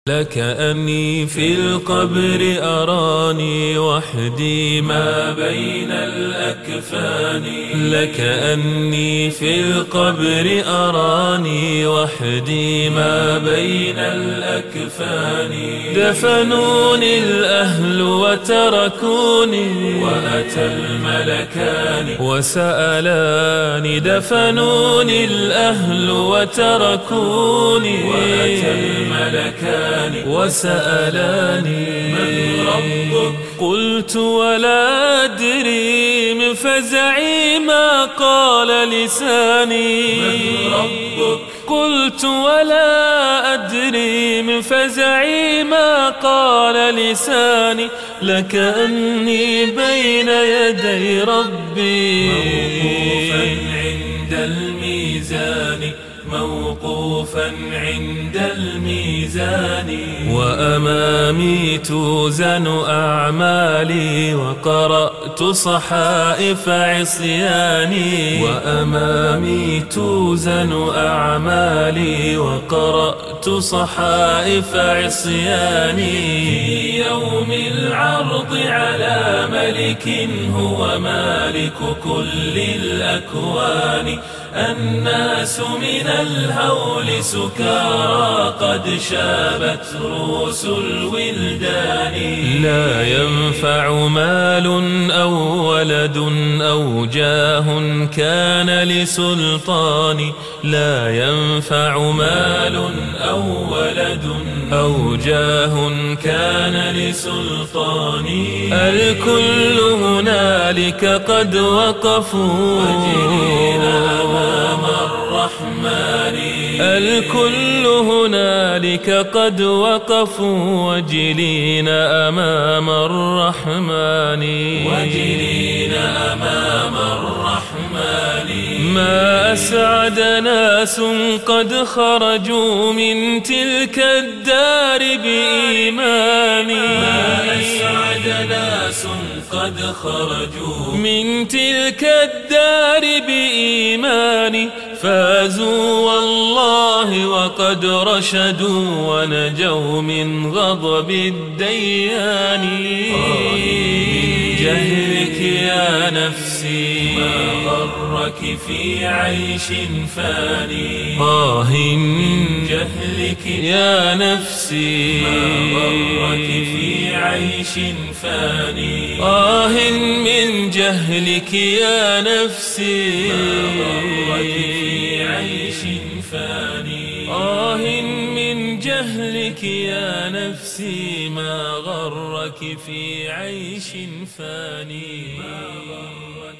لكأني في القبر أراني وحدي ما بين الأكفان. لكأني في القبر أراني وحدي ما بين الأكفان. دفنوني الأهل وتركوني وأتى الملكان وسألاني. دفنوني الأهل وتركوني وأتى الملكان وسألاني. من ربك؟ قلت ولا أدري من فزعي ما قال لساني. من ربك؟ قلت ولا أدري من فزعي ما قال لساني. لكأني بين يدي ربي موقوفا عند الميزان. موقوفا عند الميزان. وأمامي توزن أعمالي وقرأت صحائف عصياني. وأمامي توزن أعمالي وقرأت صحائف عصياني. في يوم العرض على ملك هو مالك كل الأكوان. الناس من الهول سكارى قد شابت رؤوس الولدان. لا ينفع مال أو ولد أو جاه كان لسلطان. لا ينفع مال أو ولد أو جاه كان لسلطان. الكل هنالك قد وقفوا أمام الرحمن. الكل هنالك قد وقفوا وجلين أمام الرحمن. وجلين أمام الرحمن. ما أسعد ناس قد خرجوا من تلك الدار بإيمان. ما أسعد ناس قد خرجوا من تلك الدار بإيمان. فازوا والله وقد رشدوا ونجوا من غضب الديان. جهلك يا نفسي ما غرك في عيش فاني. من جهلك يا نفسي ما غرك في عيش فاني. من جهلك يا نفسي ما غرك في عيش فاني. من جهلك يا نفسي ما غرك في عيش فاني.